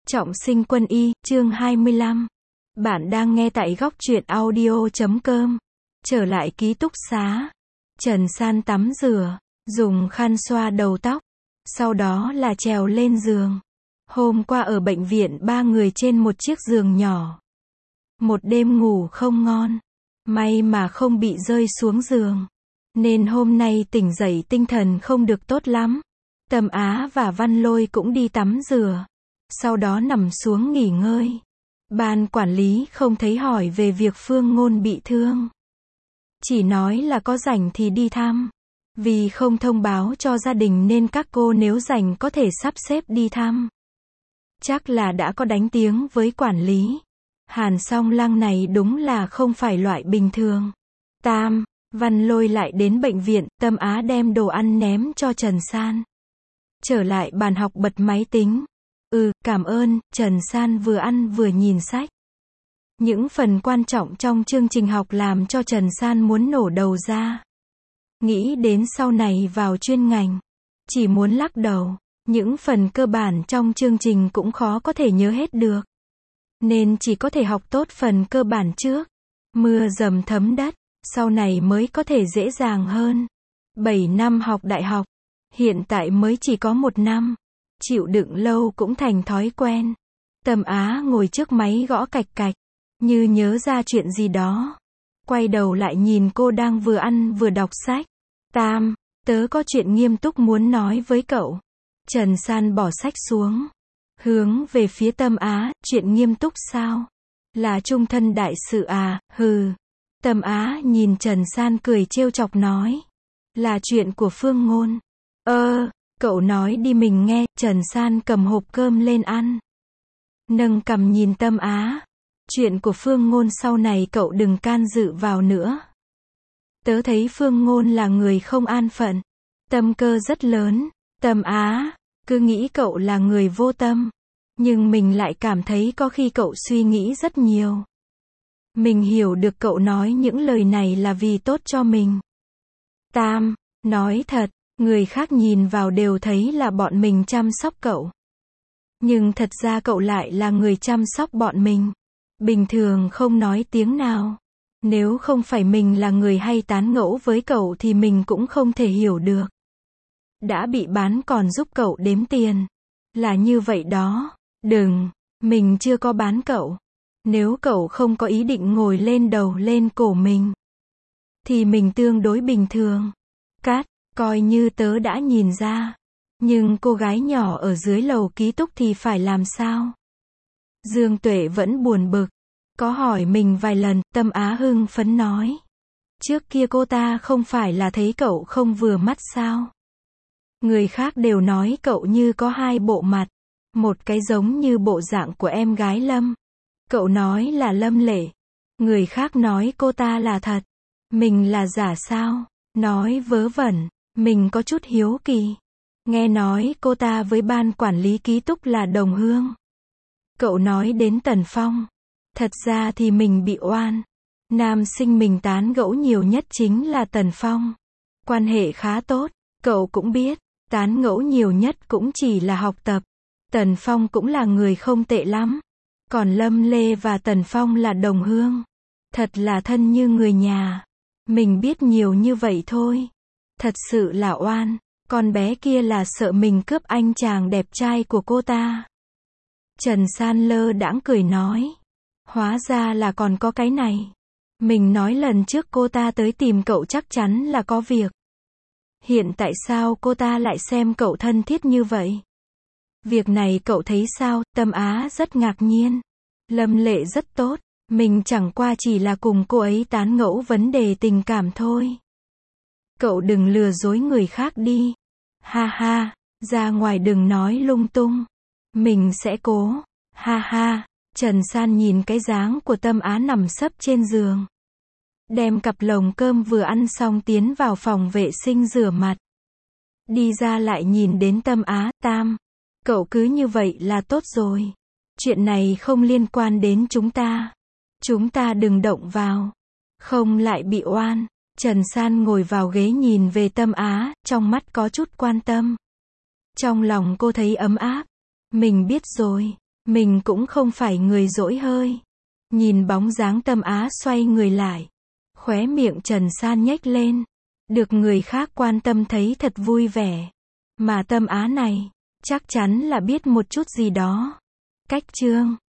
Trọng sinh quân y, chương 25. Bạn đang nghe tại góc truyện audio.com. Trở lại ký túc xá. Trần San tắm rửa, dùng khăn xoa đầu tóc. Sau đó là trèo lên giường. Hôm qua ở bệnh viện 3 người trên một chiếc giường nhỏ. Một đêm ngủ không ngon. May mà không bị rơi xuống giường. Nên hôm nay tỉnh dậy tinh thần không được tốt lắm. Tâm Á và Văn Lôi cũng đi tắm rửa. Sau đó nằm xuống nghỉ ngơi. Ban quản lý không thấy hỏi về việc Phương Ngôn bị thương. Chỉ nói là có rảnh thì đi thăm. Vì không thông báo cho gia đình nên các cô nếu rảnh có thể sắp xếp đi thăm. Chắc là đã có đánh tiếng với quản lý. Hàn Song Lăng này đúng là không phải loại bình thường. Văn Lôi lại đến bệnh viện, Tâm Á đem đồ ăn ném cho Trần San. Trở lại bàn học bật máy tính. Cảm ơn, Trần San vừa ăn vừa nhìn sách. Những phần quan trọng trong chương trình học làm cho Trần San muốn nổ đầu ra. Nghĩ đến sau này vào chuyên ngành. Chỉ muốn lắc đầu. Những phần cơ bản trong chương trình cũng khó có thể nhớ hết được. Nên chỉ có thể học tốt phần cơ bản trước. Mưa dầm thấm đất. Sau này mới có thể dễ dàng hơn. 7 năm học đại học. Hiện tại mới chỉ có 1 năm. Chịu đựng lâu cũng thành thói quen. Tâm Á ngồi trước máy gõ cạch cạch. Như nhớ ra chuyện gì đó. Quay đầu lại nhìn cô đang vừa ăn vừa đọc sách. Tớ có chuyện nghiêm túc muốn nói với cậu. Trần San bỏ sách xuống. Hướng về phía Tâm Á, chuyện nghiêm túc sao? Là chung thân đại sự à, hừ. Tâm Á nhìn Trần San cười trêu chọc nói. Là chuyện của Phương Ngôn. Cậu nói đi mình nghe. Trần San cầm hộp cơm lên ăn. Nâng cằm nhìn Tâm Á. Chuyện của Phương Ngôn sau này cậu đừng can dự vào nữa. Tớ thấy Phương Ngôn là người không an phận. Tâm cơ rất lớn. Tâm Á, cứ nghĩ cậu là người vô tâm. Nhưng mình lại cảm thấy có khi cậu suy nghĩ rất nhiều. Mình hiểu được cậu nói những lời này là vì tốt cho mình. Nói thật. Người khác nhìn vào đều thấy là bọn mình chăm sóc cậu. Nhưng thật ra cậu lại là người chăm sóc bọn mình. Bình thường không nói tiếng nào. Nếu không phải mình là người hay tán gẫu với cậu thì mình cũng không thể hiểu được. Đã bị bán còn giúp cậu đếm tiền. Là như vậy đó. Đừng, mình chưa có bán cậu. Nếu cậu không có ý định ngồi lên đầu lên cổ mình. Thì mình tương đối bình thường. Coi như tớ đã nhìn ra. Nhưng cô gái nhỏ ở dưới lầu ký túc thì phải làm sao? Dương Tuệ vẫn buồn bực. Có hỏi mình vài lần, Tâm Á hưng phấn nói. Trước kia cô ta không phải là thấy cậu không vừa mắt sao? Người khác đều nói cậu như có 2 bộ mặt. Một cái giống như bộ dạng của em gái Lâm. Cậu nói là Lâm Lệ. Người khác nói cô ta là thật. Mình là giả sao? Nói vớ vẩn. Mình có chút hiếu kỳ. Nghe nói cô ta với ban quản lý ký túc là đồng hương. Cậu nói đến Tần Phong. Thật ra thì mình bị oan. Nam sinh mình tán gẫu nhiều nhất chính là Tần Phong. Quan hệ khá tốt. Cậu cũng biết. Tán gẫu nhiều nhất cũng chỉ là học tập. Tần Phong cũng là người không tệ lắm. Còn Lâm Lê và Tần Phong là đồng hương. Thật là thân như người nhà. Mình biết nhiều như vậy thôi. Thật sự là oan. Con bé kia là sợ mình cướp anh chàng đẹp trai của cô ta. Trần San lơ đãng cười nói. Hóa ra là còn có cái này. Mình nói lần trước cô ta tới tìm cậu chắc chắn là có việc. Hiện tại sao cô ta lại xem cậu thân thiết như vậy? Việc này cậu thấy sao? Tâm Á rất ngạc nhiên. Lâm Lệ rất tốt. Mình chẳng qua chỉ là cùng cô ấy tán gẫu vấn đề tình cảm thôi. Cậu đừng lừa dối người khác đi. Ha ha, ra ngoài đừng nói lung tung. Mình sẽ cố. Ha ha, Trần San nhìn cái dáng của Tâm Á nằm sấp trên giường. Đem cặp lồng cơm vừa ăn xong tiến vào phòng vệ sinh rửa mặt. Đi ra lại nhìn đến Tâm Á, cậu cứ như vậy là tốt rồi. Chuyện này không liên quan đến chúng ta. Chúng ta đừng động vào. Không lại bị oan. Trần San ngồi vào ghế nhìn về Tâm Á, trong mắt có chút quan tâm. Trong lòng cô thấy ấm áp. Mình biết rồi. Mình cũng không phải người dỗi hơi. Nhìn bóng dáng Tâm Á xoay người lại. Khóe miệng Trần San nhếch lên. Được người khác quan tâm thấy thật vui vẻ. Mà Tâm Á này, chắc chắn là biết một chút gì đó. Cách chương